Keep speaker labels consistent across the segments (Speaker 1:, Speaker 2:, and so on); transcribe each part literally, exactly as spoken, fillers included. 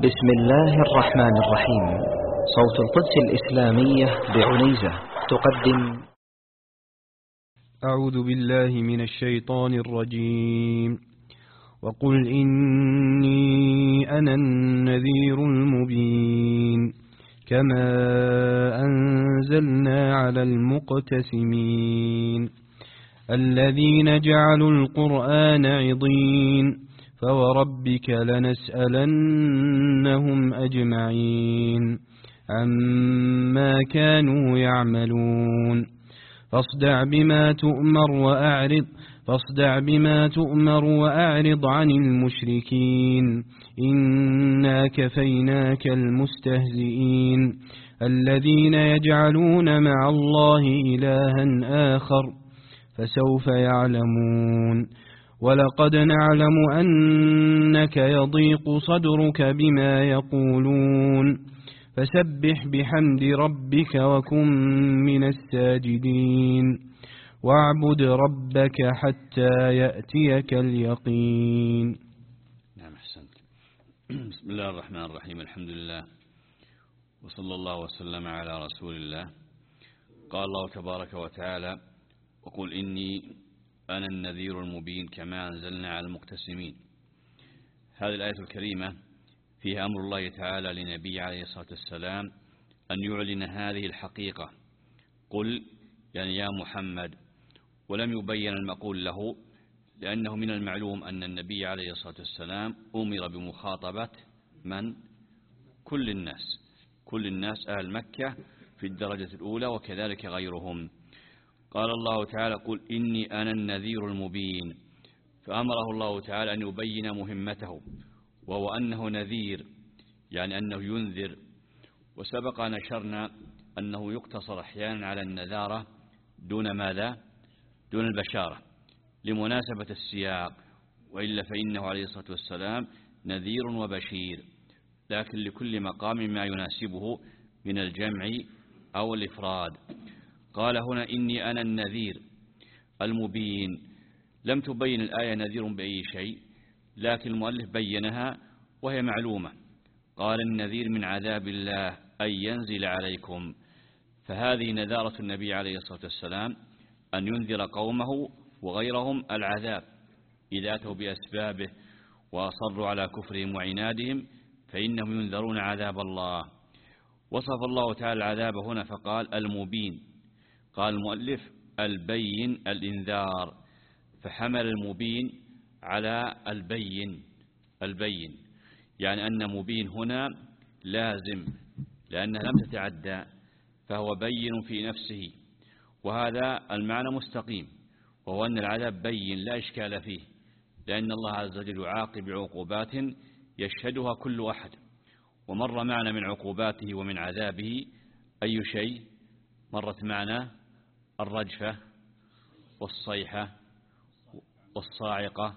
Speaker 1: بسم الله الرحمن الرحيم. صوت القدس الإسلامية بعنيزة تقدم.
Speaker 2: أعوذ بالله من الشيطان الرجيم. وقل إني أنا النذير المبين كما أنزلنا على المقتسمين الذين جعلوا القرآن عضين فوربك لنسألنهم أجمعين عما كانوا يعملون فاصدع بما تؤمر وأعرض فاصدع بما تؤمر وأعرض عن المشركين إنا كفيناك المستهزئين الذين يجعلون مع الله إلها آخر فسوف يعلمون ولقد نعلم أنك يضيق صدرك بما يقولون فسبح بحمد ربك وكن من الساجدين واعبد ربك حتى يأتيك اليقين.
Speaker 3: نعم أحسنت. بسم الله الرحمن الرحيم. الحمد لله وصلى الله وسلم على رسول الله. قال الله تبارك وتعالى: وقل إني أنا النذير المبين كما أنزلنا على المقتسمين. هذه الآية الكريمة فيها أمر الله تعالى لنبي عليه الصلاة والسلام أن يعلن هذه الحقيقة. قل يعني يا محمد، ولم يبين المقول له، لأنه من المعلوم أن النبي عليه الصلاة والسلام أمر بمخاطبة من؟ كل الناس كل الناس أهل مكة في الدرجة الأولى وكذلك غيرهم. قال الله تعالى: قل إني أنا النذير المبين، فأمره الله تعالى أن يبين مهمته، وهو أنه نذير يعني أنه ينذر. وسبق نشرنا أنه يقتصر أحيانا على النذارة دون ماذا؟ دون البشارة لمناسبة السياق، وإلا فإنه عليه الصلاة والسلام نذير وبشير، لكن لكل مقام ما يناسبه من الجمع أو الإفراد. قال هنا: إني أنا النذير المبين. لم تبين الآية نذير بأي شيء، لكن المؤلف بينها وهي معلومة. قال: النذير من عذاب الله أن ينزل عليكم. فهذه نذارة النبي عليه الصلاة والسلام أن ينذر قومه وغيرهم العذاب إذا أتوا بأسبابه وأصروا على كفرهم وعنادهم، فإنهم ينذرون عذاب الله. وصف الله تعالى العذاب هنا فقال: المبين. قال المؤلف: البين الإنذار، فحمل المبين على البين. البين يعني أن مبين هنا لازم، لأنها لم تتعدى، فهو بين في نفسه، وهذا المعنى مستقيم، وهو أن العذاب بين لا إشكال فيه، لأن الله عز وجل يعاقب عقوبات يشهدها كل أحد. ومر معنا من عقوباته ومن عذابه أي شيء؟ مرت معنا الرجفة والصيحة والصاعقة،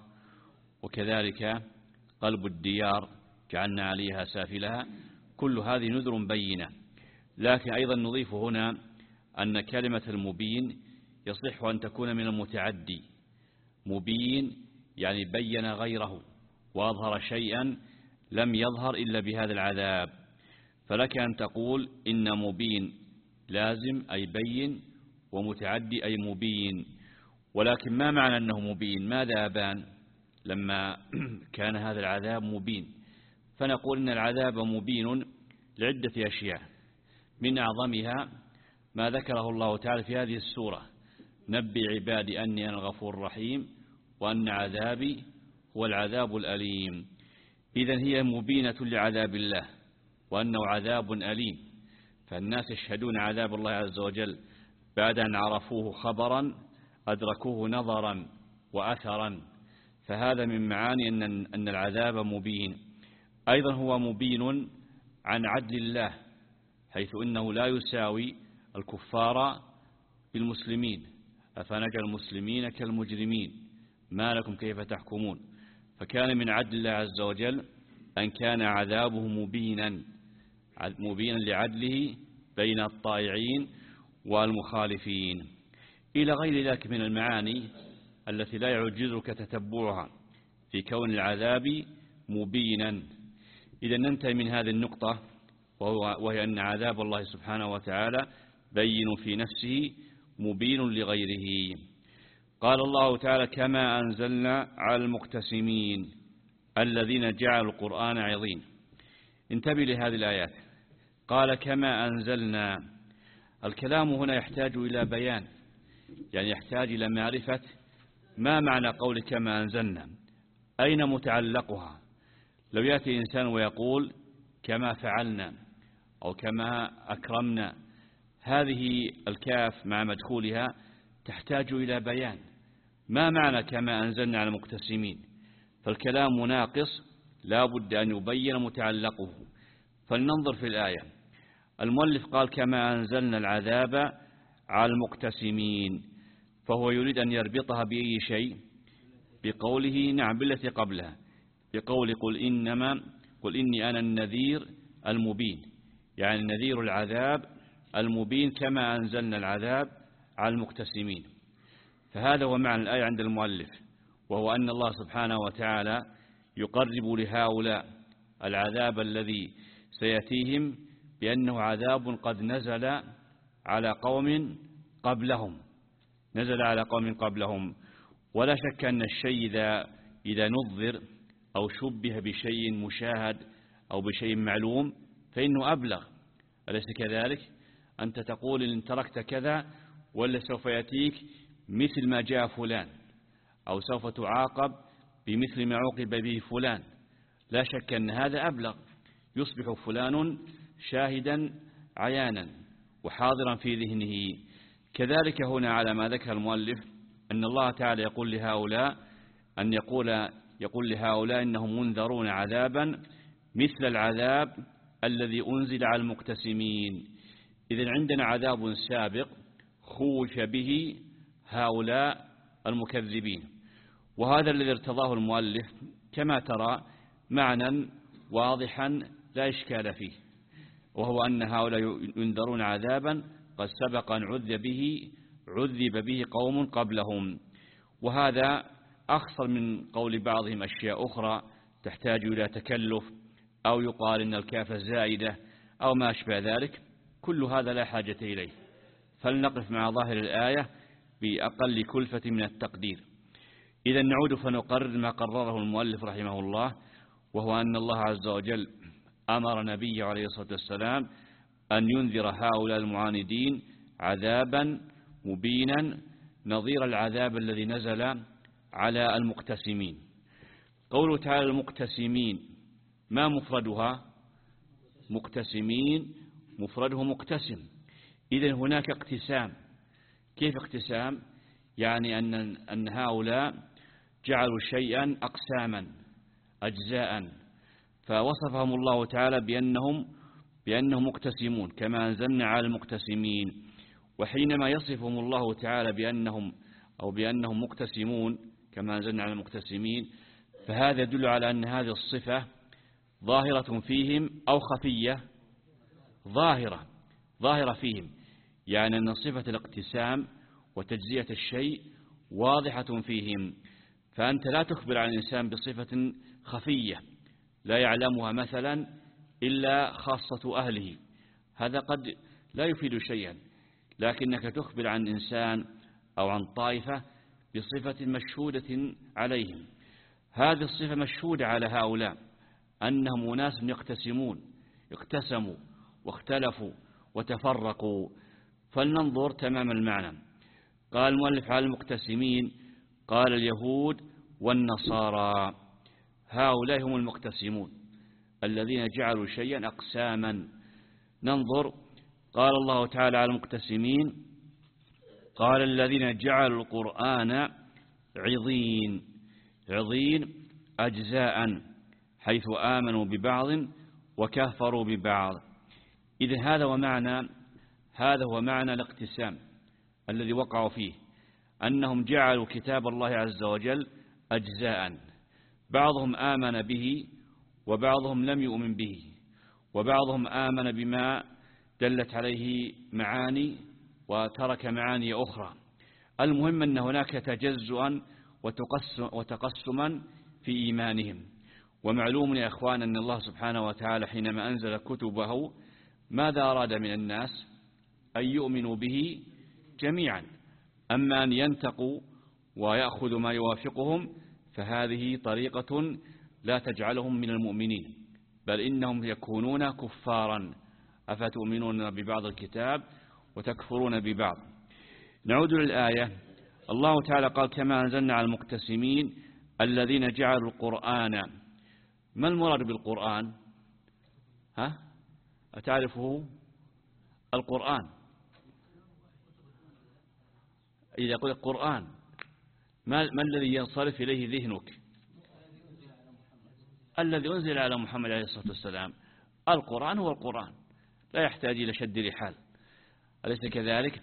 Speaker 3: وكذلك قلب الديار كأن عليها سافلها. كل هذه نذر بينة. لكن أيضا نضيف هنا أن كلمة المبين يصح أن تكون من المتعدي. مبين يعني بين غيره وأظهر شيئا لم يظهر إلا بهذا العذاب. فلك أن تقول إن مبين لازم أي بين، ومتعدي أي مبين. ولكن ما معنى أنه مبين؟ ماذا أبان لما كان هذا العذاب مبين؟ فنقول إن العذاب مبين لعدة أشياء، من أعظمها ما ذكره الله تعالى في هذه السورة: نبئ عبادي أني أنا الغفور الرحيم وأن عذابي هو العذاب الأليم. إذن هي مبينة لعذاب الله وأنه عذاب أليم، فالناس يشهدون عذاب الله عز وجل بعد أن عرفوه خبرا أدركوه نظرا وأثرا، فهذا من معاني أن أن العذاب مبين. أيضا هو مبين عن عدل الله، حيث إنه لا يساوي الكفار بالمسلمين. أفنجعل المسلمين كالمجرمين ما لكم كيف تحكمون. فكان من عدل الله عز وجل أن كان عذابه مبينا مبينا لعدله بين الطائعين والمخالفين، إلى غير ذلك من المعاني التي لا يعجزك تتبعها في كون العذاب مبينا. إذا ننتهي من هذه النقطة، وهي أن عذاب الله سبحانه وتعالى بين في نفسه مبين لغيره. قال الله تعالى: كما أنزلنا على المقتسمين الذين جعلوا القرآن عظيم. انتبه لهذه الآيات. قال: كما أنزلنا. الكلام هنا يحتاج إلى بيان، يعني يحتاج إلى معرفة ما معنى قول كما أنزلنا، أين متعلقها. لو يأتي إنسان ويقول كما فعلنا أو كما أكرمنا، هذه الكاف مع مدخولها تحتاج إلى بيان ما معنى كما أنزلنا على المقتسمين. فالكلام ناقص، لا بد أن يبين متعلقه. فلننظر في الآية. المؤلف قال: كما أنزلنا العذاب على المقتسمين، فهو يريد أن يربطها بأي شيء؟ بقوله نعم بالتي قبلها، بقول قل إنما قل إني أنا النذير المبين، يعني نذير العذاب المبين كما أنزلنا العذاب على المقتسمين. فهذا هو معنى الآية عند المؤلف، وهو أن الله سبحانه وتعالى يقرب لهؤلاء العذاب الذي سيأتيهم بأنه عذاب قد نزل على قوم قبلهم نزل على قوم قبلهم ولا شك أن الشيء إذا, إذا نظر أو شبه بشيء مشاهد أو بشيء معلوم فإنه أبلغ، أليس كذلك؟ أنت تقول إن تركت كذا ولا سوف يأتيك مثل ما جاء فلان، أو سوف تعاقب بمثل ما عوقب به فلان. لا شك أن هذا أبلغ، يصبح فلان شاهدا عيانا وحاضرا في ذهنه. كذلك هنا على ما ذكر المؤلف أن الله تعالى يقول لهؤلاء أن يقول يقول لهؤلاء إنهم منذرون عذابا مثل العذاب الذي أنزل على المقتسمين. إذن عندنا عذاب سابق خوف به هؤلاء المكذبين، وهذا الذي ارتضاه المؤلف كما ترى معنى واضحا لا إشكال فيه، وهو أن هؤلاء ينذرون عذابا قد سبق أن عذب به عذب به قوم قبلهم. وهذا أخصر من قول بعضهم أشياء أخرى تحتاج إلى تكلف، أو يقال إن الكاف زائدة أو ما أشبه ذلك. كل هذا لا حاجة إليه، فلنقف مع ظاهر الآية بأقل كلفة من التقدير. إذا نعود فنقرر ما قرره المؤلف رحمه الله، وهو أن الله عز وجل أمر نبيه عليه الصلاة والسلام أن ينذر هؤلاء المعاندين عذابا مبينا نظير العذاب الذي نزل على المقتسمين. قوله تعالى المقتسمين، ما مفردها؟ مقتسمين، مفرده مقتسم. إذن هناك اقتسام. كيف اقتسام؟ يعني أن, أن هؤلاء جعلوا شيئا أقساما أجزاء، فوصفهم الله تعالى بأنهم بأنهم مقتسمون كما أنزلنا على المقتسمين. وحينما يصفهم الله تعالى بأنهم أو بأنهم مقتسمون كما أنزلنا على المقتسمين، فهذا يدل على أن هذه الصفة ظاهرة فيهم أو خفية؟ ظاهرة ظاهرة فيهم، يعني أن صفة الاقتسام وتجزية الشيء واضحة فيهم. فأنت لا تخبر عن الإنسان بصفة خفية لا يعلمها مثلا إلا خاصة أهله، هذا قد لا يفيد شيئا، لكنك تخبر عن إنسان أو عن طائفة بصفة مشهودة عليهم. هذه الصفة مشهودة على هؤلاء أنهم أناس يقتسمون، اقتسموا واختلفوا وتفرقوا. فلننظر تمام المعنى. قال المؤلف على المقتسمين، قال اليهود والنصارى، هؤلاء هم المقتسمون الذين جعلوا شيئا أقساما. ننظر. قال الله تعالى على المقتسمين، قال الذين جعلوا القرآن عضين، عضين أجزاء، حيث آمنوا ببعض وكفروا ببعض. إذن هذا ومعنى هذا هو معنى الاقتسام الذي وقعوا فيه، أنهم جعلوا كتاب الله عز وجل أجزاء، بعضهم آمن به وبعضهم لم يؤمن به، وبعضهم آمن بما دلت عليه معاني وترك معاني أخرى. المهم أن هناك تجزؤا وتقسما في إيمانهم. ومعلوم يا أخوان أن الله سبحانه وتعالى حينما أنزل كتبه ماذا أراد من الناس؟ أن يؤمنوا به جميعا. أما أن ينتقوا ويأخذوا ما يوافقهم فهذه طريقة لا تجعلهم من المؤمنين، بل إنهم يكونون كفارا. أفتؤمنون ببعض الكتاب وتكفرون ببعض. نعود للآية. الله تعالى قال كما أنزلنا على المقتسمين الذين جعلوا القرآن. ما المراد بالقرآن؟ ها؟ أتعرفه؟ القرآن إذا قلت القرآن ما, ما الذي ينصرف إليه ذهنك؟ الذي أنزل على محمد عليه الصلاة والسلام. القرآن هو القرآن، لا يحتاج إلى شد رحال، أليس كذلك؟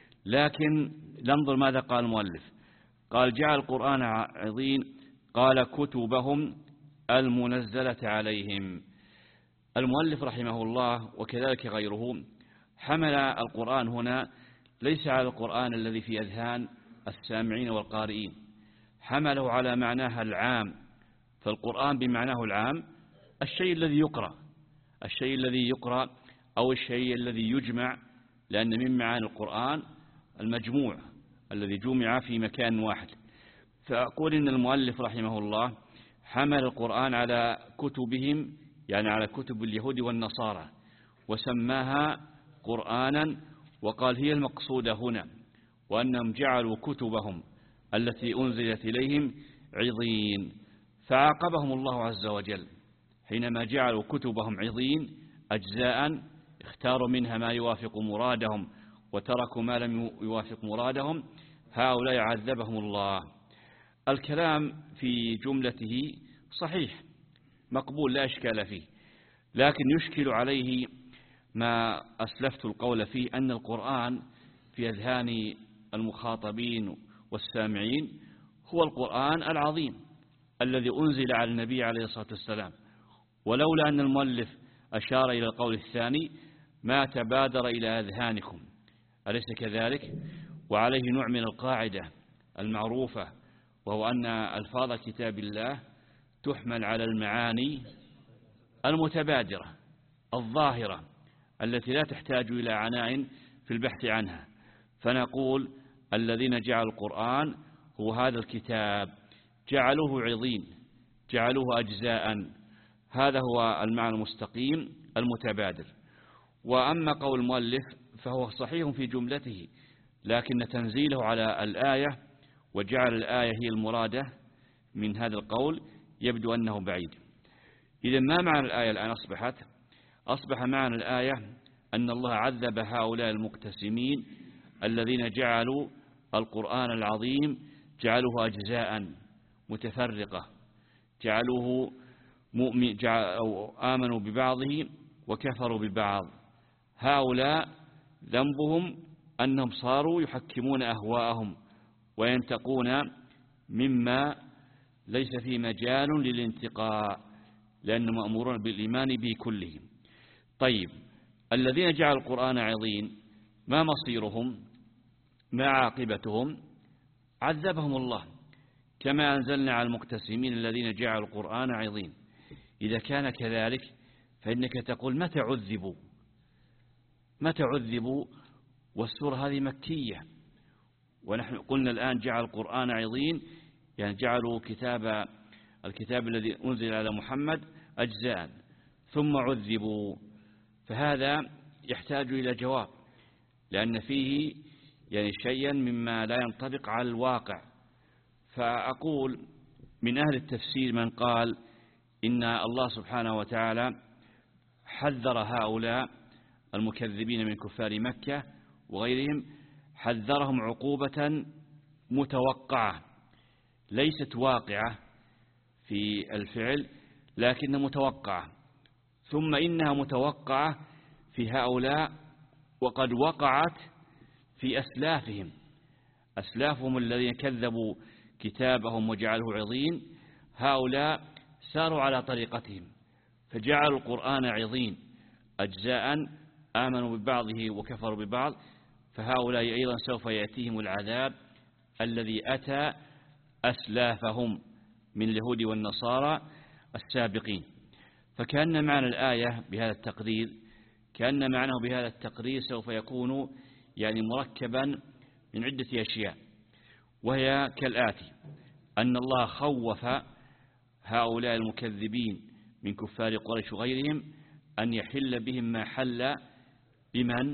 Speaker 3: لكن ننظر ماذا قال المؤلف. قال جعل القرآن عظيم، قال كتبهم المنزلة عليهم. المؤلف رحمه الله وكذلك غيره حمل القرآن هنا ليس على القرآن الذي في أذهان السامعين والقارئين، حمله على معناها العام. فالقرآن بمعناه العام الشيء الذي يقرأ، الشيء الذي يقرأ أو الشيء الذي يجمع، لأن من معاني القرآن المجموع الذي جمع في مكان واحد. فأقول إن المؤلف رحمه الله حمل القرآن على كتبهم، يعني على كتب اليهود والنصارى، وسماها قرآنا، وقال هي المقصودة هنا، وأنهم جعلوا كتبهم التي أنزلت إليهم عظين. فعاقبهم الله عز وجل حينما جعلوا كتبهم عظين أجزاء، اختاروا منها ما يوافق مرادهم وتركوا ما لم يوافق مرادهم. هؤلاء عذبهم الله. الكلام في جملته صحيح مقبول لا إشكال فيه، لكن يشكل عليه ما أسلفت القول فيه، أن القرآن في أذهان المخاطبين والسامعين هو القرآن العظيم الذي أنزل على النبي عليه الصلاة والسلام. ولولا أن المؤلف أشار إلى القول الثاني ما تبادر إلى أذهانكم، أليس كذلك؟ وعليه نوع من القاعدة المعروفة، وهو أن ألفاظ كتاب الله تحمل على المعاني المتبادرة الظاهرة التي لا تحتاج إلى عناء في البحث عنها. فنقول الذين جعلوا القرآن هو هذا الكتاب، جعلوه عظيم، جعلوه أجزاء، هذا هو المعنى المستقيم المتبادر. وأما قول المؤلف فهو صحيح في جملته، لكن تنزيله على الآية وجعل الآية هي المرادة من هذا القول يبدو أنه بعيد. إذا ما معنى الآية الآن أصبحت؟ أصبح معنى الآية أن الله عذب هؤلاء المقتسمين الذين جعلوا القرآن العظيم جعلوه أجزاء متفرقة، جعلوه مؤمن جعل أو آمنوا ببعضه وكفروا ببعض. هؤلاء ذنبهم أنهم صاروا يحكمون أهواءهم وينتقون مما ليس فيه مجال للانتقاء، لأنهم مأمورون بالإيمان به كله. طيب، الذين جعلوا القرآن عظيم ما مصيرهم؟ ما عاقبتهم؟ عذبهم الله كما أنزلنا على المقتسمين الذين جعلوا القرآن عظيم. إذا كان كذلك فإنك تقول متى عذبوا؟ متى عذبوا والسورة هذه مكية، ونحن قلنا الآن جعل القرآن عظيم، يعني جعلوا كتاب الكتاب الذي أنزل على محمد أجزاء ثم عذبوا. فهذا يحتاج إلى جواب، لأن فيه يعني شيئا مما لا ينطبق على الواقع. فأقول من أهل التفسير من قال إن الله سبحانه وتعالى حذر هؤلاء المكذبين من كفار مكة وغيرهم، حذرهم عقوبة متوقعة ليست واقعة في الفعل لكن متوقعة، ثم إنها متوقعة في هؤلاء وقد وقعت في أسلافهم. أسلافهم الذين كذبوا كتابهم وجعلوه عظيم، هؤلاء ساروا على طريقتهم فجعلوا القرآن عظيم أجزاء، آمنوا ببعضه وكفروا ببعض. فهؤلاء أيضا سوف يأتيهم العذاب الذي أتى أسلافهم من اليهود والنصارى، السابقين. فكأن معنى الآية بهذا التقرير كأن معناه بهذا التقرير سوف يكون يعني مركبا من عدة أشياء، وهي كالآتي: أن الله خوف هؤلاء المكذبين من كفار قريش وغيرهم أن يحل بهم ما حل بمن؟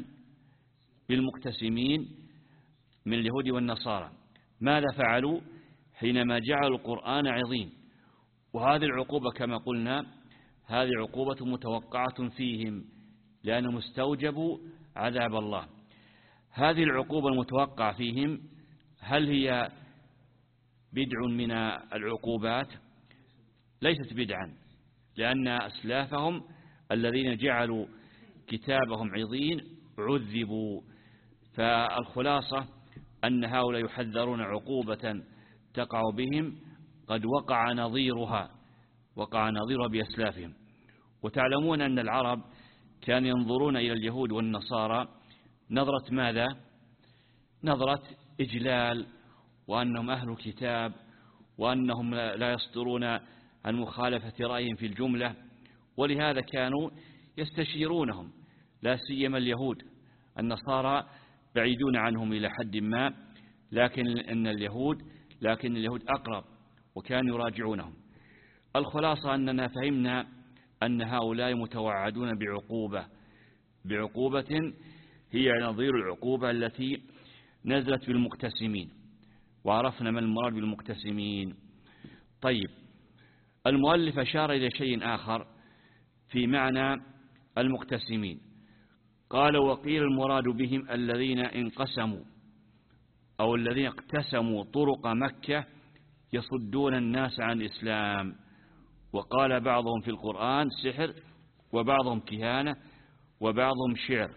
Speaker 3: بالمقتسمين من اليهود والنصارى. ماذا فعلوا حينما جعلوا القرآن عظيم؟ وهذه العقوبة كما قلنا هذه عقوبة متوقعة فيهم، لأنهم استوجبوا عذاب الله. هذه العقوبة المتوقعة فيهم هل هي بدع من العقوبات؟ ليست بدعا، لأن أسلافهم الذين جعلوا كتابهم عظيم عذبوا. فالخلاصة أن هؤلاء يحذرون عقوبة تقع بهم قد وقع نظيرها وقع نظيرها بأسلافهم. وتعلمون أن العرب كانوا ينظرون إلى اليهود والنصارى نظرة ماذا؟ نظرة إجلال، وأنهم أهل كتاب، وأنهم لا يصدرون عن مخالفة رأيهم في الجملة، ولهذا كانوا يستشيرونهم، لا سيما اليهود. النصارى بعيدون عنهم إلى حد ما، لكن أن اليهود لكن اليهود أقرب، وكانوا يراجعونهم. الخلاصة أننا فهمنا أن هؤلاء متوعدون بعقوبة بعقوبة هي نظير العقوبة التي نزلت بالمقتسمين، وعرفنا ما المراد بالمقتسمين. طيب، المؤلف أشار إلى شيء آخر في معنى المقتسمين، قال: وقيل المراد بهم الذين انقسموا أو الذين اقتسموا طرق مكة يصدون الناس عن الإسلام. وقال بعضهم في القرآن سحر، وبعضهم كهانة، وبعضهم شعر.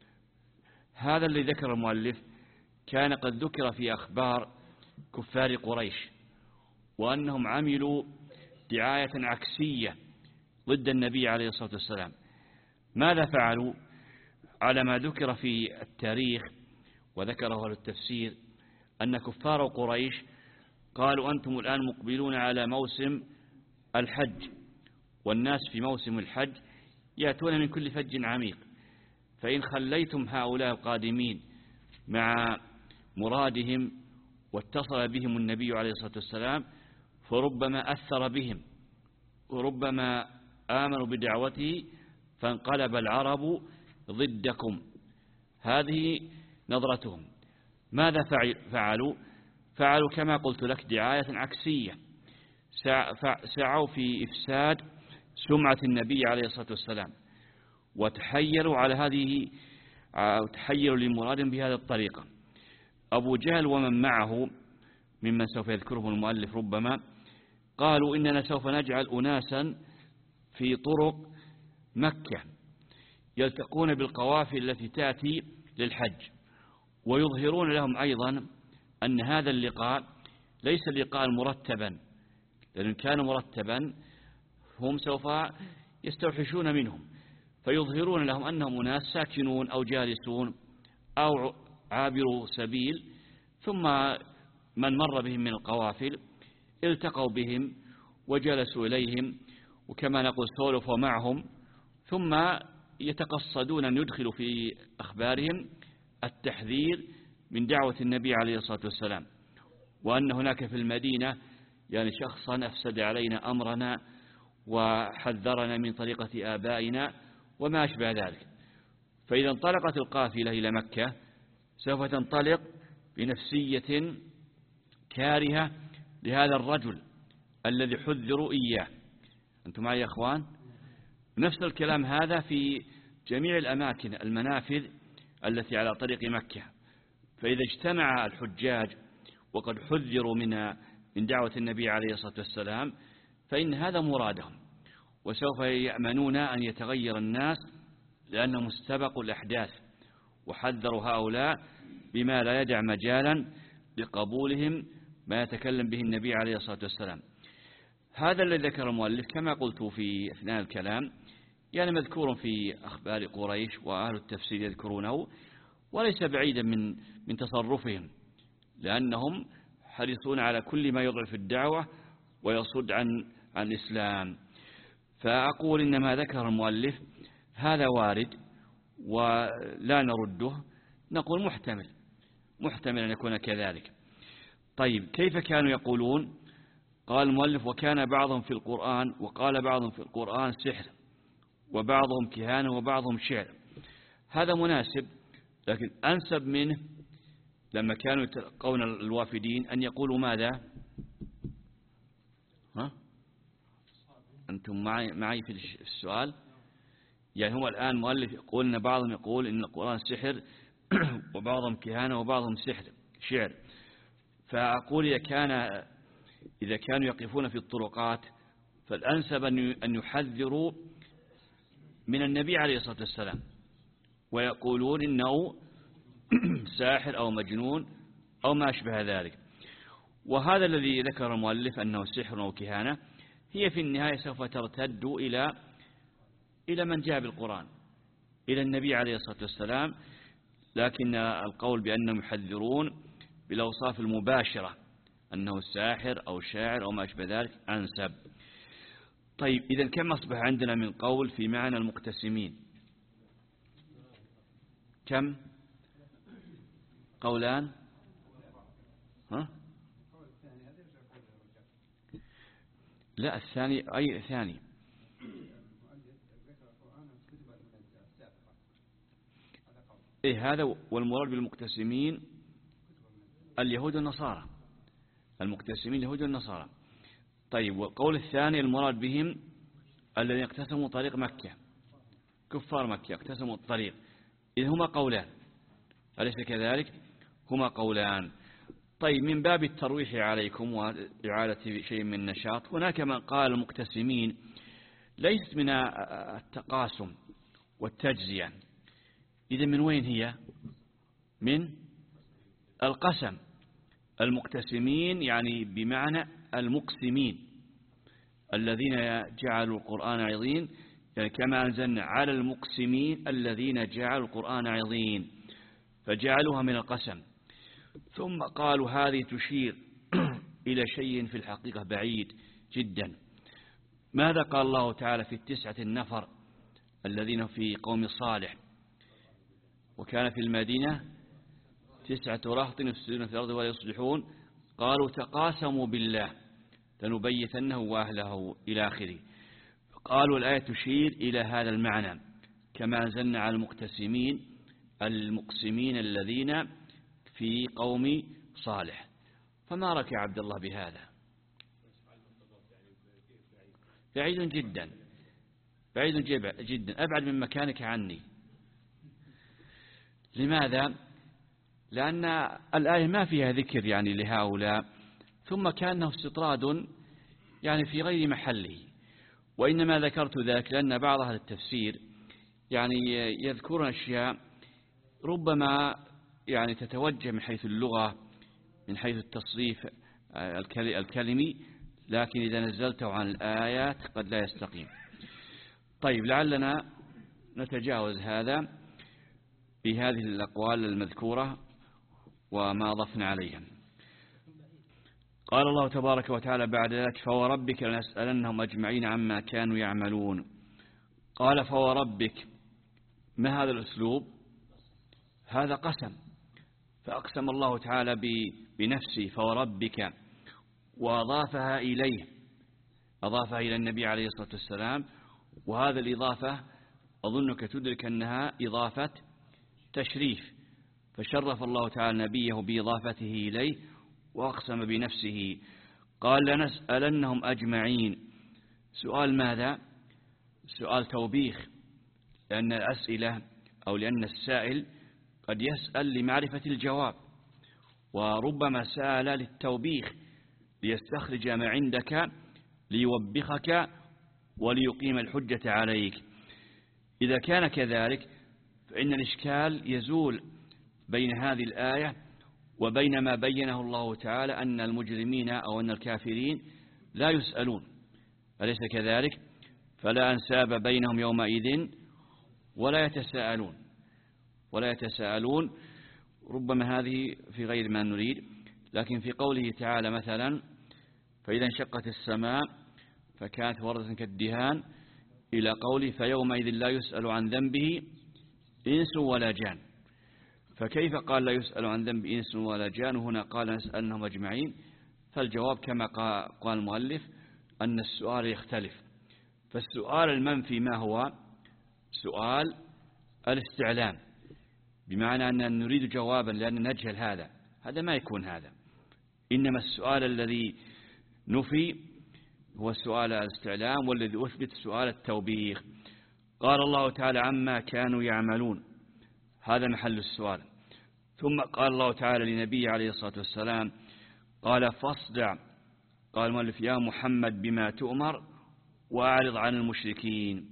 Speaker 3: هذا الذي ذكر المؤلف كان قد ذكر في أخبار كفار قريش، وأنهم عملوا دعاية عكسية ضد النبي عليه الصلاة والسلام. ماذا فعلوا؟ على ما ذكر في التاريخ وذكره أهل التفسير أن كفار قريش قالوا: أنتم الآن مقبلون على موسم الحج، والناس في موسم الحج يأتون من كل فج عميق، فإن خليتم هؤلاء القادمين مع مرادهم واتصل بهم النبي عليه الصلاة والسلام فربما أثر بهم، وربما آمنوا بدعوته فانقلب العرب ضدكم. هذه نظرتهم. ماذا فعلوا؟ فعلوا كما قلت لك دعاية عكسية، سعوا في إفساد سمعة النبي عليه الصلاة والسلام، وتحيلوا على هذه تحيلوا لمراد بهذه الطريقة. أبو جهل ومن معه ممن سوف يذكره المؤلف ربما قالوا: إننا سوف نجعل أناسا في طرق مكة يلتقون بالقوافل التي تأتي للحج، ويظهرون لهم أيضا أن هذا اللقاء ليس لقاء مرتبا، لأن كان مرتبا هم سوف يستوحشون منهم، فيظهرون لهم أنهم أناس ساكنون أو جالسون أو عابروا سبيل، ثم من مر بهم من القوافل التقوا بهم وجلسوا إليهم، وكما نقول سولفوا معهم، ثم يتقصدون أن يدخلوا في أخبارهم التحذير من دعوة النبي عليه الصلاة والسلام، وأن هناك في المدينة يعني شخصا أفسد علينا أمرنا وحذرنا من طريقة آبائنا وما أشبه ذلك. فإذا انطلقت القافلة إلى مكة سوف تنطلق بنفسية كارهة لهذا الرجل الذي حذروا إياه. أنتم معي يا أخوان؟ نفس الكلام هذا في جميع الأماكن المنافذ التي على طريق مكة. فإذا اجتمع الحجاج وقد حذروا من من دعوة النبي عليه الصلاة والسلام فإن هذا مرادهم، وسوف يأمنون أن يتغير الناس لأنهم استبقوا الأحداث وحذروا هؤلاء بما لا يدع مجالا لقبولهم ما يتكلم به النبي عليه الصلاة والسلام. هذا الذي ذكر المؤلف كما قلت في أثناء الكلام يعني مذكور في أخبار قريش، وأهل التفسير يذكرونه، وليس بعيدا من من تصرفهم، لأنهم حريصون على كل ما يضعف الدعوة ويصد عن عن الإسلام. فأقول إنما ذكر المؤلف هذا وارد ولا نرده، نقول محتمل محتمل أن يكون كذلك. طيب كيف كانوا يقولون؟ قال المؤلف وكان بعضهم في القرآن، وقال بعضهم في القرآن سحر وبعضهم كهانة وبعضهم شعر. هذا مناسب، لكن أنسب منه لما كانوا يتلقون الوافدين أن يقولوا ماذا؟ ها؟ أنتم معي, معي في السؤال؟ يعني هو الآن مؤلف يقول أن بعضهم يقول إن القرآن سحر وبعضهم كهانة وبعضهم سحر شعر. فأقول إذا كان إذا كانوا يقفون في الطرقات فالأنسب أن يحذروا من النبي عليه الصلاة والسلام ويقولون إنه ساحر أو مجنون أو ما أشبه ذلك. وهذا الذي ذكر المؤلف أنه سحر أو كهانة هي في النهاية سوف ترتد إلى إلى من جاء بالقرآن، إلى النبي عليه الصلاة والسلام، لكن القول بأنهم يحذرون بالأوصاف المباشرة أنه ساحر أو شاعر أو ما أشبه ذلك أنسب. طيب إذن كم أصبح عندنا من قول في معنى المقتسمين؟ كم؟ قولان؟ ها؟ لا الثاني أي ثاني؟ إيه هذا. والمراد بالمقتسمين اليهود والنصارى، المقتسمين اليهود والنصارى. طيب والقول الثاني المراد بهم الذين اقتسموا طريق مكة، كفار مكة اقتسموا الطريق. إذ هما قولان، أليس كذلك؟ هما قولان. طيب من باب الترويح عليكم وإعادة شيء من النشاط، هناك من قال المقتسمين ليست من التقاسم والتجزية. إذا من وين هي؟ من القسم. المقتسمين يعني بمعنى المقسمين الذين جعلوا القرآن عظيم، يعني كما أنزلنا على المقسمين الذين جعلوا القرآن عظيم، فجعلوها من القسم. ثم قالوا هذه تشير إلى شيء في الحقيقة بعيد جدا. ماذا قال الله تعالى في التسعة النفر الذين في قوم صالح؟ وكان في المدينة تسعة رهط يفسدون في الأرض ولا يصلحون قالوا تقاسموا بالله لنبيتنه وأهله إلى آخره. قالوا الآية تشير إلى هذا المعنى كما أنزلنا على المقتسمين المقسمين الذين في قوم صالح. فما رأيك يا عبد الله بهذا؟ بعيد جدا، بعيد جدا، أبعد من مكانك عني. لماذا؟ لأن الآية ما فيها ذكر يعني لهؤلاء، ثم كانه استطراد يعني في غير محله. وإنما ذكرت ذلك لأن بعض أهل التفسير يعني يذكرون أشياء ربما يعني تتوجه من حيث اللغة من حيث التصريف الكلمي، لكن إذا نزلته عن الآيات قد لا يستقيم. طيب لعلنا نتجاوز هذا بهذه الأقوال المذكورة وما أضفنا عليها. قال الله تبارك وتعالى بعد ذلك فوربك لنسألنهم أجمعين عما كانوا يعملون. قال فوربك، ما هذا الأسلوب؟ هذا قسم، فأقسم الله تعالى بنفسه فوربك وأضافها إليه، أضافها إلى النبي عليه الصلاة والسلام. وهذا الإضافة أظنك تدرك أنها إضافة تشريف، فشرف الله تعالى نبيه بإضافته إليه وأقسم بنفسه. قال لنسألنهم أجمعين. سؤال ماذا؟ سؤال توبيخ، لأن الأسئلة أو لأن السائل قد يسأل لمعرفة الجواب، وربما سأل للتوبيخ ليستخرج ما عندك ليوبخك وليقيم الحجة عليك. إذا كان كذلك فإن الإشكال يزول بين هذه الآية وبين ما بينه الله تعالى أن المجرمين أو أن الكافرين لا يسألون، أليس كذلك؟ فلا أنساب بينهم يومئذ ولا يتساءلون ولا يتساءلون. ربما هذه في غير ما نريد، لكن في قوله تعالى مثلا فإذا انشقت السماء فكانت وردة كالدهان إلى قوله فيومئذ لا يسأل عن ذنبه إنس ولا جان. فكيف قال لا يسأل عن ذنب إنس ولا جان هنا قال نسألهم أجمعين؟ فالجواب كما قال المؤلف أن السؤال يختلف. فالسؤال المنفي ما هو؟ سؤال الاستعلام، بمعنى أن نريد جوابا لأن نجهل هذا، هذا ما يكون هذا. إنما السؤال الذي نفي هو سؤال الاستعلام، والذي أثبت سؤال التوبيخ. قال الله تعالى عما كانوا يعملون، هذا محل السؤال. ثم قال الله تعالى لنبيه عليه الصلاة والسلام قال فاصدع، قال المؤلف يا محمد بما تؤمر وأعرض عن المشركين،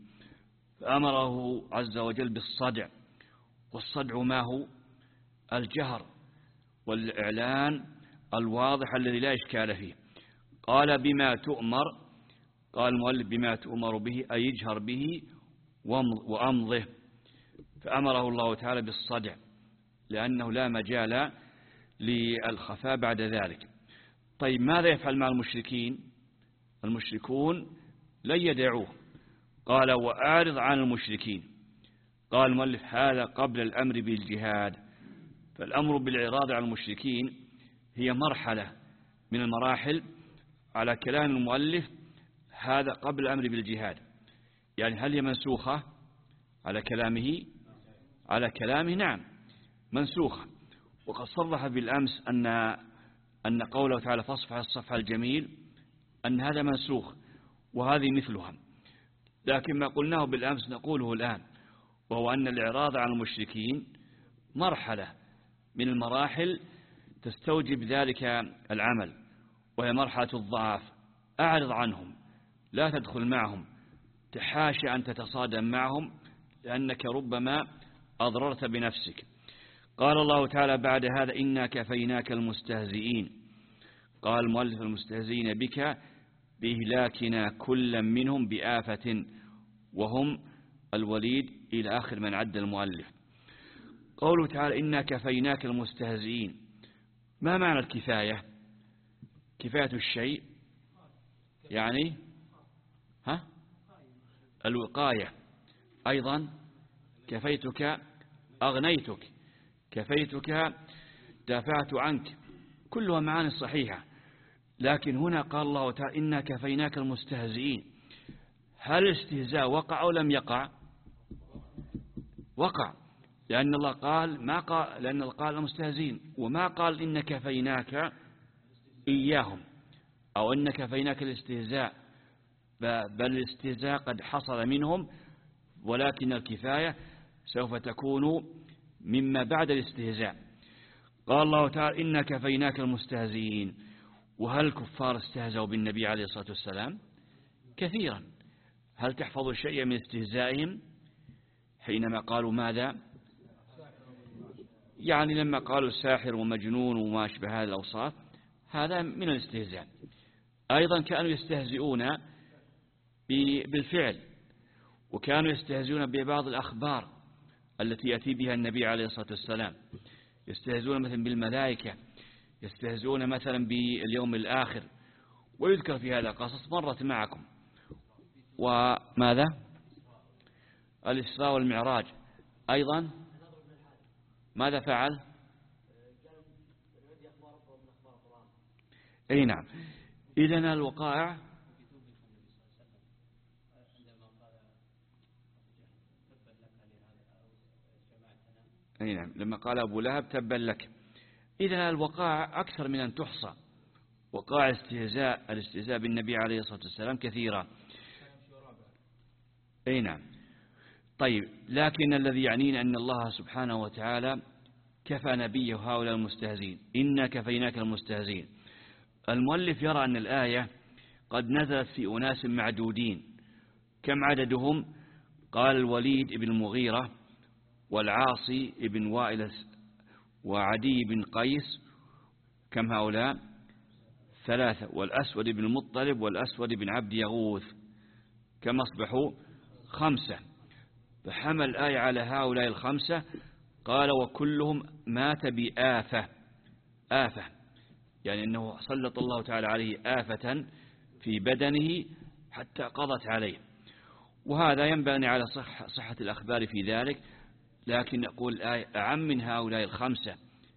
Speaker 3: فأمره عز وجل بالصدع. والصدع ما هو؟ الجهر والإعلان الواضح الذي لا إشكال فيه. قال بما تؤمر، قال المؤلف بما تؤمر به أي يجهر به وأمضه، فأمره الله تعالى بالصدع لأنه لا مجال للخفاء بعد ذلك. طيب ماذا يفعل مع المشركين؟ المشركون لن يدعوه، قال وأعرض عن المشركين. قال المؤلف هذا قبل الأمر بالجهاد، فالأمر بالإعراض عن المشركين هي مرحلة من المراحل على كلام المؤلف، هذا قبل الأمر بالجهاد. يعني هل هي منسوخة على كلامه؟ على كلامه نعم منسوخة. وقد صرح بالأمس أن أن قوله تعالى فاصفح الصفح الجميل أن هذا منسوخ، وهذه مثلها. لكن ما قلناه بالأمس نقوله الآن، وهو أن الإعراض عن المشركين مرحلة من المراحل تستوجب ذلك العمل، وهي مرحلة الضعاف. أعرض عنهم، لا تدخل معهم، تحاشى أن تتصادم معهم لأنك ربما أضررت بنفسك. قال الله تعالى بعد هذا إنا كفيناك المستهزئين. قال المؤلف المستهزئين بك بإهلاكنا كل منهم بآفة، وهم الوليد إلى آخر من عد المؤلف. قوله تعالى إنا كفيناك المستهزئين، ما معنى الكفاية؟ كفاية الشيء يعني ها الوقاية. أيضا كفيتك أغنيتك، كفيتك دافعت عنك، كلها معاني صحيحة. لكن هنا قال الله تعالى إنا كفيناك المستهزئين، هل الاستهزاء وقع أو لم يقع؟ وقع، لأن الله قال ما قال لأن الله قال المستهزئين، وما قال إن كفيناك إياهم أو إن كفيناك الاستهزاء، بل الاستهزاء قد حصل منهم، ولكن الكفاية سوف تكون مما بعد الاستهزاء. قال الله تعالى إنا كفيناك المستهزئين. وهل الكفار استهزأوا بالنبي عليه الصلاة والسلام؟ كثيرا. هل تحفظ شيئا من استهزائهم حينما قالوا ماذا؟ يعني لما قالوا ساحر ومجنون وما أشبه هذه الأوصاف، هذا من الاستهزاء. أيضا كانوا يستهزئون بالفعل، وكانوا يستهزئون ببعض الأخبار التي يأتي بها النبي عليه الصلاة والسلام. يستهزئون مثلا بالملائكة، يستهزئون مثلا باليوم الآخر، ويذكر في هذا قصص مرت معكم. وماذا؟ الإسراء والمعراج أيضا ماذا فعل؟ أي نعم. إذن الوقائع أي نعم لما قال أبو لهب تبا لك. إذن الوقائع أكثر من أن تحصى، وقائع استهزاء الاستهزاء بالنبي عليه الصلاة والسلام كثيرة. أي نعم. طيب، لكن الذي يعنينا أن الله سبحانه وتعالى كفى نبيه هؤلاء المستهزئين، إنا كفيناك المستهزئين. المؤلف يرى أن الآية قد نزلت في أناس معدودين. كم عددهم؟ قال الوليد بن المغيرة والعاصي بن وائل وعدي بن قيس. كم هؤلاء؟ ثلاثة. والأسود بن المطلب والأسود بن عبد يغوث. كم أصبحوا؟ خمسة. فحمل الآية على هؤلاء الخمسة. قال وكلهم مات بآفة. آفة يعني أنه سلط الله تعالى عليه آفة في بدنه حتى قضت عليه. وهذا ينبني على صح صحة الأخبار في ذلك، لكن نقول الآية أعم من هؤلاء الخمسة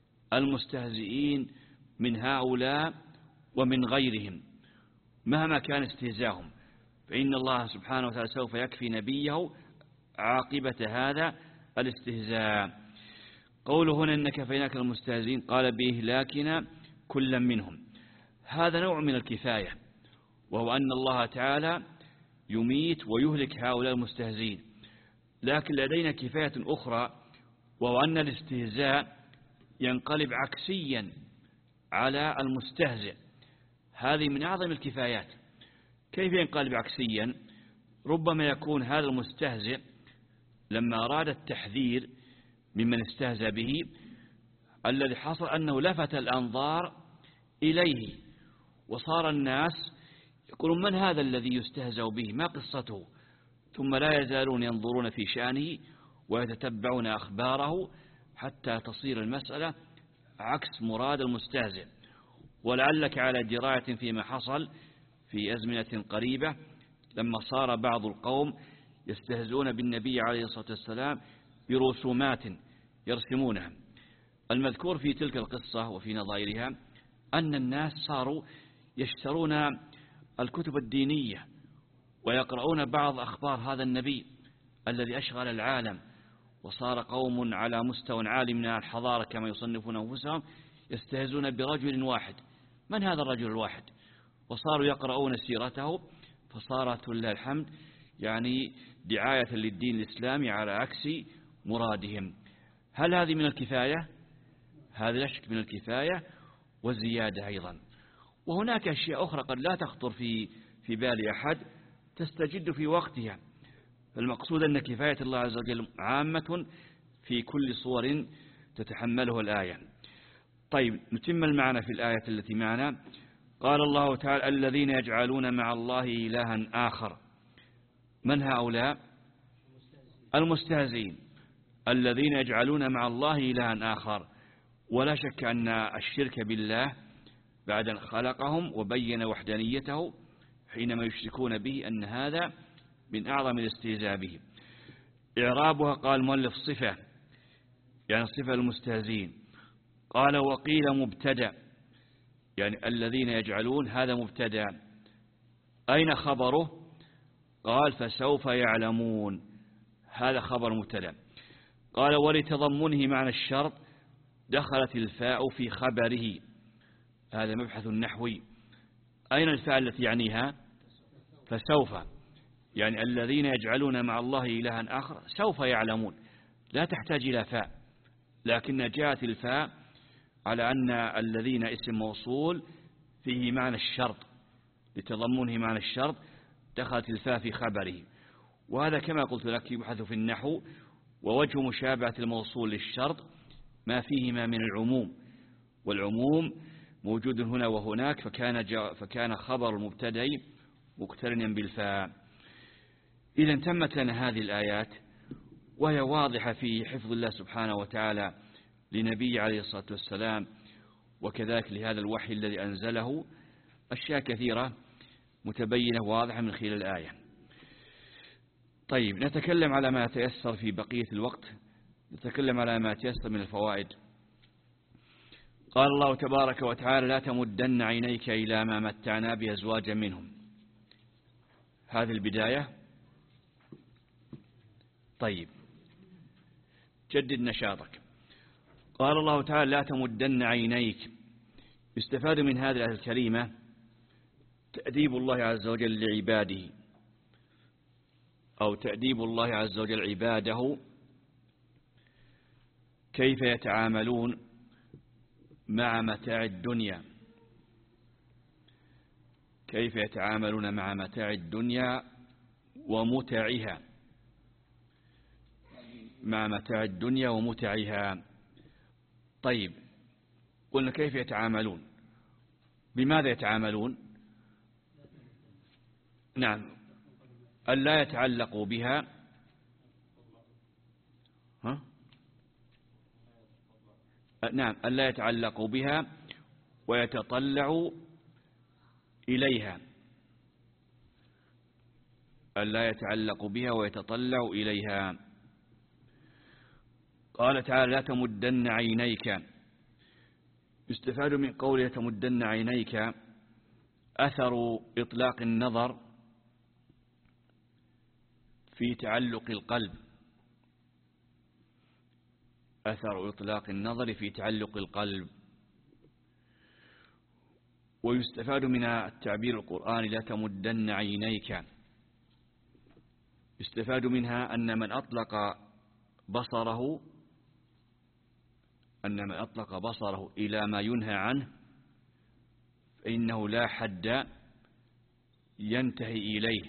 Speaker 3: المستهزئين من هؤلاء ومن غيرهم مهما كان استهزاهم، فإن الله سبحانه وتعالى سوف يكفي نبيه عاقبة هذا الاستهزاء. قوله هنا إن كفيناك المستهزئين قال بإهلاكنا كلا منهم، هذا نوع من الكفاية، وهو أن الله تعالى يميت ويهلك هؤلاء المستهزئين. لكن لدينا كفاية أخرى، وهو أن الاستهزاء ينقلب عكسيا على المستهزئ، هذه من أعظم الكفايات. كيف ينقلب عكسيا؟ ربما يكون هذا المستهزئ لما أراد التحذير ممن استهزأ به، الذي حصل أنه لفت الأنظار إليه، وصار الناس يقولون من هذا الذي يستهزأ به، ما قصته، ثم لا يزالون ينظرون في شأنه ويتتبعون أخباره حتى تصير المسألة عكس مراد المستهزئ. ولعلك على دراية فيما حصل في أزمنة قريبة لما صار بعض القوم يستهزئون بالنبي عليه الصلاة والسلام برسومات يرسمونها. المذكور في تلك القصة وفي نظائرها أن الناس صاروا يشترون الكتب الدينية ويقرؤون بعض أخبار هذا النبي الذي أشغل العالم، وصار قوم على مستوى عالي من الحضارة كما يصنفون أنفسهم يستهزون برجل واحد. من هذا الرجل الواحد؟ وصاروا يقرؤون سيرته، فصارت لله الحمد يعني دعاية للدين الإسلامي على عكس مرادهم. هل هذه من الكفاية؟ هذا لا شك من الكفاية والزيادة أيضا. وهناك أشياء أخرى قد لا تخطر في في بال أحد تستجد في وقتها، فالمقصود أن كفاية الله عز وجل عامة في كل صور تتحمله الآية. طيب نتم المعنى في الآية التي معنا. قال الله تعالى الذين يجعلون مع الله إلها آخر. من هؤلاء؟ المستهزئين الذين يجعلون مع الله إلها آخر. ولا شك أن الشرك بالله بعد أن خلقهم وبين وحدانيته حينما يشركون به أن هذا من أعظم الاستهزاء به. إعرابها قال المؤلف صفة، يعني صفة المستهزئين. قال وقيل مبتدأ، يعني الذين يجعلون هذا مبتدأ. أين خبره؟ قال فسوف يعلمون، هذا خبر مبتدأ. قال ولتضمنه معنى الشرط دخلت الفاء في خبره، هذا مبحث نحوي. أين الفاء التي يعنيها؟ فسوف، يعني الذين يجعلون مع الله إلها آخر سوف يعلمون، لا تحتاج إلى فاء، لكن جاءت الفاء على أن الذين اسم موصول فيه معنى الشرط، لتضمنه معنى الشرط دخلت الفاء في خبره. وهذا كما قلت لك يبحث في النحو، ووجه مشابهة الموصول للشرط ما فيهما من العموم، والعموم موجود هنا وهناك، فكان, فكان خبر المبتدأ مقترنا بالفاء. إذا تمت لنا هذه الآيات وهي واضحة في حفظ الله سبحانه وتعالى لنبي عليه الصلاة والسلام، وكذلك لهذا الوحي الذي أنزله، أشياء كثيرة متبينة واضحة من خلال الآية. طيب نتكلم على ما تيسر في بقية الوقت، نتكلم على ما تيسر من الفوائد. قال الله تبارك وتعالى لا تمدن عينيك إلى ما متعنا بأزواجا منهم. هذه البداية. طيب جدد نشاطك. قال الله تعالى لا تمدن عينيك. يستفاد من هذه الآية الكريمة تأديب الله عز وجل لعباده، أو تأديب الله عز وجل عباده كيف يتعاملون مع متاع الدنيا، كيف يتعاملون مع متاع الدنيا ومتعها، مع متاع الدنيا ومتعها. طيب قلنا كيف يتعاملون، بماذا يتعاملون؟ نعم ألا يتعلقوا بها، ها؟ نعم ألا يتعلقوا بها ويتطلعوا إليها. ألا يتعلق بها ويتطلع إليها. قال تعالى لا تمدن عينيك. يستفاد من قوله تمدن عينيك أثر إطلاق النظر في تعلق القلب، أثر إطلاق النظر في تعلق القلب. ويستفاد من التعبير القرآني لا تمدن عينيك، يستفاد منها أن من أطلق بصره أن من أطلق بصره إلى ما ينهى عنه فإنه لا حد ينتهي إليه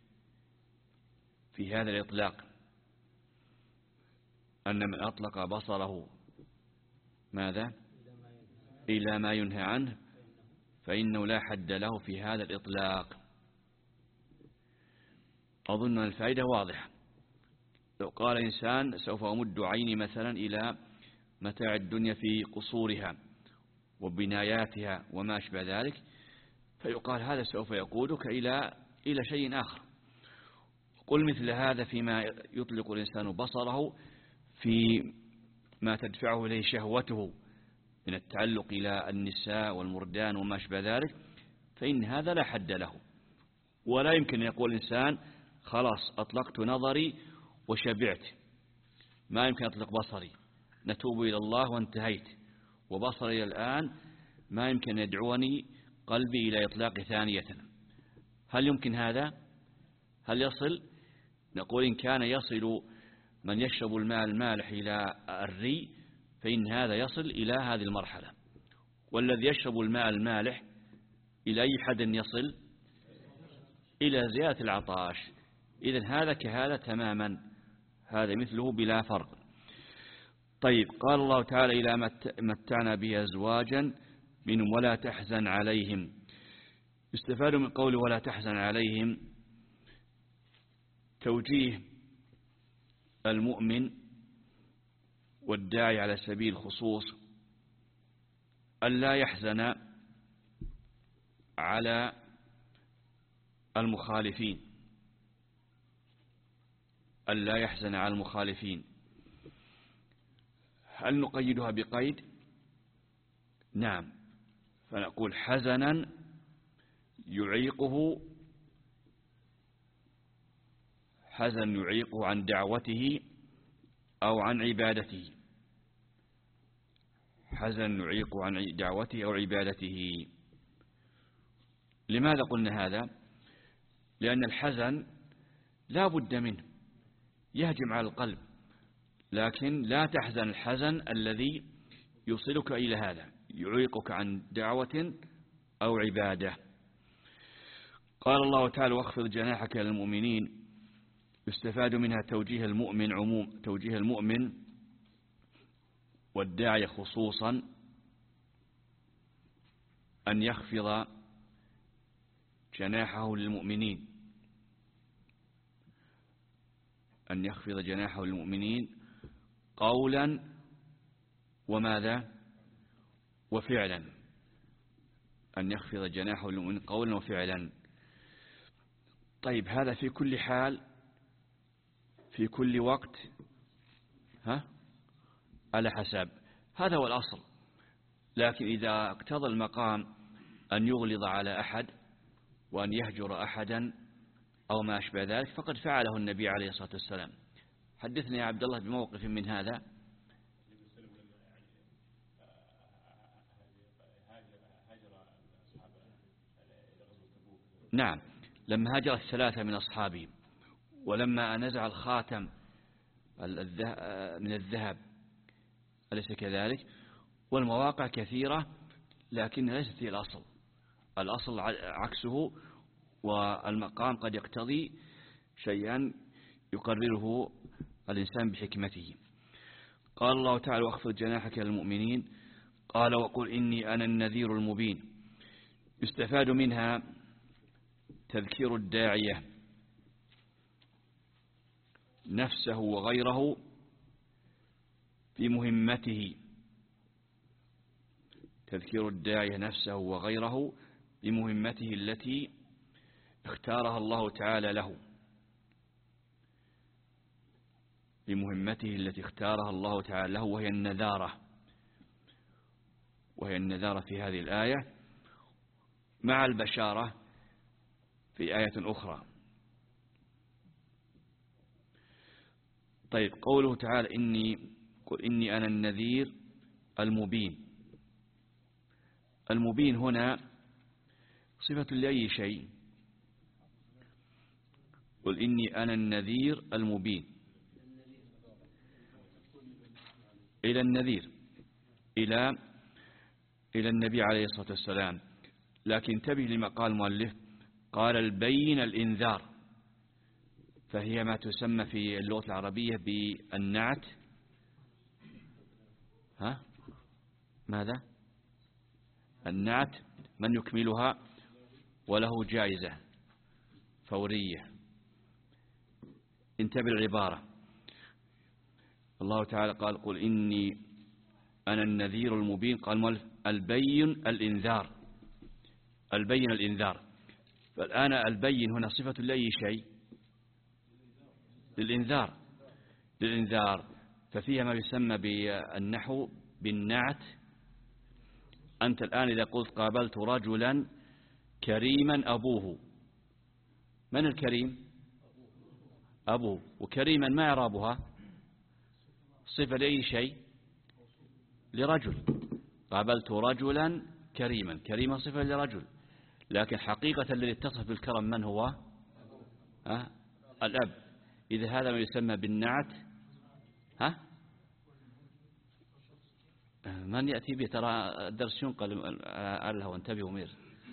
Speaker 3: في هذا الإطلاق. أن من أطلق بصره ماذا؟ إلى ما ينهى عنه فإنه لا حد له في هذا الإطلاق. أظن الفائدة واضحة. لو قال إنسان سوف أمد عيني مثلا إلى متاع الدنيا في قصورها وبناياتها وما أشبه ذلك، فيقال هذا سوف يقودك إلى إلى شيء آخر. قل مثل هذا فيما يطلق الإنسان بصره في ما تدفعه إليه شهوته من التعلق إلى النساء والمردان وما أشبه ذلك، فإن هذا لا حد له. ولا يمكن أن يقول الإنسان خلاص أطلقت نظري وشبعت، ما يمكن أطلق بصري، نتوب إلى الله وانتهيت، وبصري الآن ما يمكن يدعوني قلبي إلى إطلاق ثانية. هل يمكن هذا؟ هل يصل؟ نقول إن كان يصل من يشرب الماء المالح إلى الري فإن هذا يصل إلى هذه المرحلة، والذي يشرب الماء المالح إلى أي حد يصل؟ إلى زيادة العطاش. إذن هذا كهذا تماما، هذا مثله بلا فرق. طيب قال الله تعالى إلى متعنا به أزواجا منهم ولا تحزن عليهم. يستفاد من قوله ولا تحزن عليهم توجيه المؤمن والداعي على سبيل الخصوص ألا يحزن على المخالفين، ألا يحزن على المخالفين. هل نقيدها بقيد؟ نعم، فنقول حزنا يعيقه حزن يعيقه عن دعوته أو عن عبادته، حزن يعيقه عن دعوته أو عبادته. لماذا قلنا هذا؟ لأن الحزن لا بد منه، يهجم على القلب، لكن لا تحزن الحزن الذي يوصلك إلى هذا، يعيقك عن دعوة أو عبادة. قال الله تعالى واخفض جناحك للمؤمنين. يستفاد منها توجيه المؤمن عموم توجيه المؤمن والداعي خصوصا أن يخفض جناحه للمؤمنين، أن يخفض جناحه للمؤمنين قولا وماذا وفعلا، أن يخفض جناحه للمؤمنين قولا وفعلا. طيب هذا في كل حال في كل وقت؟ ها على حسب، هذا هو الأصل. لكن إذا اقتضى المقام أن يغلظ على أحد وأن يهجر أحدا أو ما أشبه ذلك فقد فعله النبي عليه الصلاة والسلام. حدثني يا عبد الله بموقف من هذا. نعم، لما هاجر الثلاثة من أصحابه، ولما نزع الخاتم من الذهب، أليس كذلك؟ والمواقع كثيرة لكن ليست هي الأصل، الأصل عكسه، والمقام قد يقتضي شيئا يقرره الإنسان بحكمته. قال الله تعالى واخفض جناحك للمؤمنين. قال وقل إني أنا النذير المبين. يستفاد منها تذكير الداعية نفسه وغيره في مهمته، تذكير الداعية نفسه وغيره بمهمته التي اختارها الله تعالى له. بمهمته التي اختارها الله تعالى له، وهي النذارة وهي النذارة في هذه الآية مع البشارة في آية أخرى. طيب، قوله تعالى إني قل إني أنا النذير المبين. المبين هنا صفة لأي شيء. قل إني أنا النذير المبين، إلى النذير، إلى إلى النبي عليه الصلاة والسلام. لكن انتبه لما قال المؤلف، قال البين الإنذار، فهي ما تسمى في اللغة العربية بالنعت. ها ماذا؟ النعت من يكملها وله جائزة فورية. انتبه العبارة. الله تعالى قال قل إني أنا النذير المبين، قال البين الإنذار، البين الإنذار. فالآن البين هنا صفة لأي شيء، للإنذار للإنذار ففيها ما يسمى بالنحو بالنعت. أنت الآن إذا قلت قابلت رجلا كريما أبوه، من الكريم؟ أبوه. وكريما ما إعرابها؟ صفة لأي شيء، لرجل. قابلت رجلا كريما، كريما صفة لرجل، لكن حقيقة الذي اتصف بالكرم من هو؟ ها؟ الأب. إذا هذا ما يسمى بالنعت. ها؟ من يأتي به؟ ترى الدرس ينقل على وانتبهوا مير.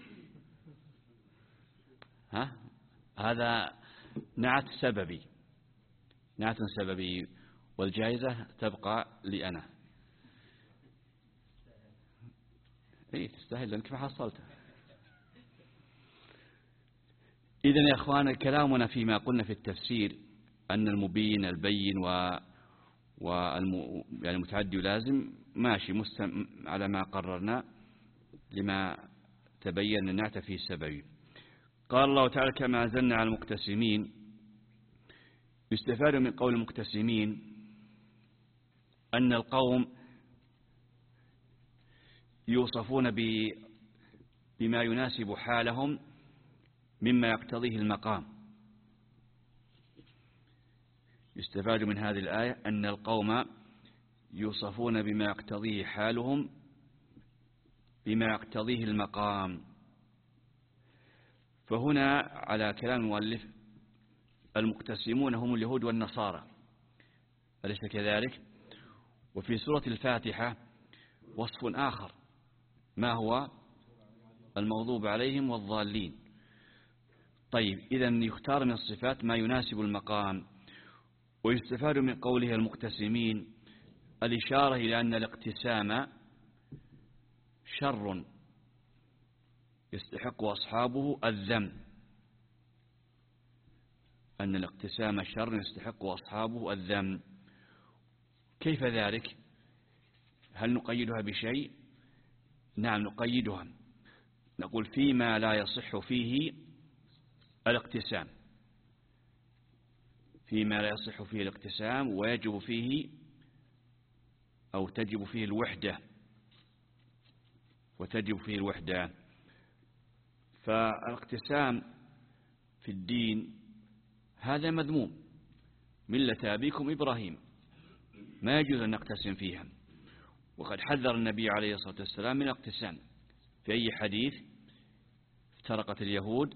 Speaker 3: ها؟ هذا نعت سببي، نعت سببي، والجائزة تبقى لي أنا. إيه تستاهل لأنك ما حصلتها. إذن يا أخوان، كلامنا فيما قلنا في التفسير أن المبين البين و والم... يعني متعدي ولازم ماشي مستم... على ما قررنا لما تبين النعت فيه السببي. قال الله تعالى كما أنزلنا على المقتسمين. يستفاد من قول المقتسمين أن القوم يوصفون ب... بما يناسب حالهم مما يقتضيه المقام. يستفاد من هذه الآية أن القوم يوصفون بما يقتضيه حالهم بما يقتضيه المقام. فهنا على كلام المؤلف المقتسمون هم اليهود والنصارى، أليس كذلك؟ وفي سورة الفاتحة وصف آخر، ما هو؟ المغضوب عليهم والضالين. طيب، إذن يختار من الصفات ما يناسب المقام. ويستفاد من قوله المقتسمين الإشارة إلى أن الاقتسام شر يستحق أصحابه الذم، أن الاقتسام شر يستحق أصحابه الذم. كيف ذلك؟ هل نقيدها بشيء؟ نعم نقيدها، نقول فيما لا يصح فيه الاقتسام، فيما لا يصح فيه الاقتسام ويجب فيه أو تجب فيه الوحدة وتجب فيه الوحدة. فالاقتسام في الدين هذا مذموم، ملة أبيكم إبراهيم، ما يجوز أن نقتسم فيها. وقد حذر النبي عليه الصلاة والسلام من الاقتسام في أي حديث؟ افترقت اليهود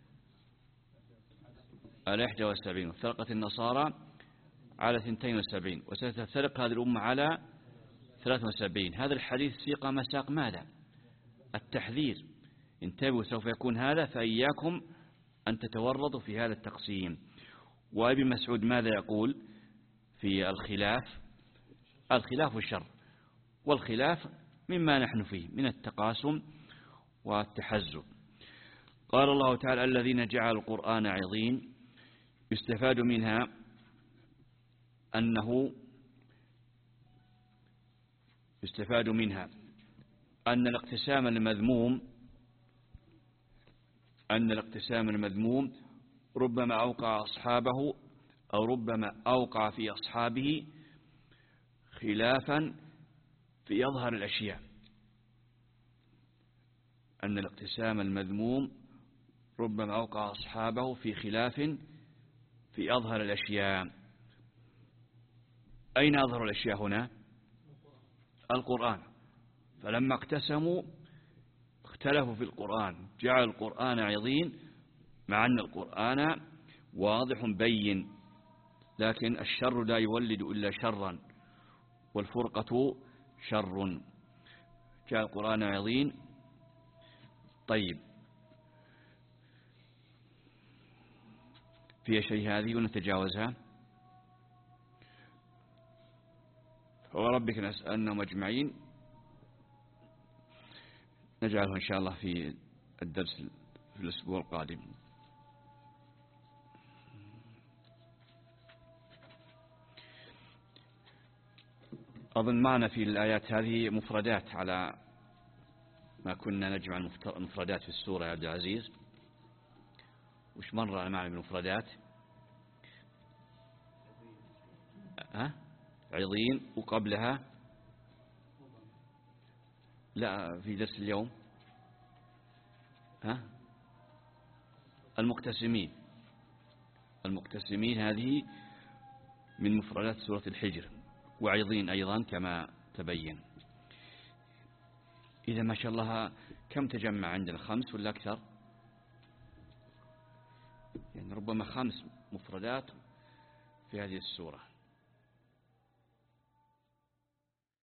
Speaker 3: على إحدى وسبعين وافترقت النصارى على ثنتين وسبعين وستفترق هذه الأمة على ثلاث وسبعين. هذا الحديث سيق مساق ماذا؟ التحذير. انتبهوا، سوف يكون هذا، فإياكم أن تتورطوا في هذا التقسيم. وابن مسعود ماذا يقول في الخلاف؟ الخلاف الشر، والخلاف مما نحن فيه من التقاسم والتحزب. قال الله تعالى الذين جعلوا القرآن عظيم. يستفاد منها أنه يستفاد منها أن الاقتسام المذموم أن الاقتسام المذموم ربما أوقع أصحابه أو ربما أوقع في أصحابه خلافا في أظهر الأشياء، أن الاقتسام المذموم ربما أوقع أصحابه في خلاف في أظهر الأشياء. أين أظهر الأشياء هنا؟ القرآن. فلما اقتسموا اختلفوا في القرآن، جعل القرآن عظيم مع أن القرآن واضح بين، لكن الشر لا يولد إلا شرا والفرقة شر. جاء القرآن عظيم. طيب، فيها شيء هذه ونتجاوزها. وربك نسألهم أجمعين، نجعله إن شاء الله في الدرس في الأسبوع القادم. أظن معنا في الآيات هذه مفردات على ما كنا نجمع المفردات في السورة يا عبد العزيز. وش مرة معنا بالمفردات؟ ها؟ عظيم، وقبلها لا في درس اليوم ها؟ المقتسمين. المقتسمين هذه من مفردات سورة الحجر، وعظيم أيضا كما تبين. إذا ما شاء الله كم تجمع عندنا؟ خمس ولا أكثر؟ يعني ربما خمس مفردات في هذه السورة.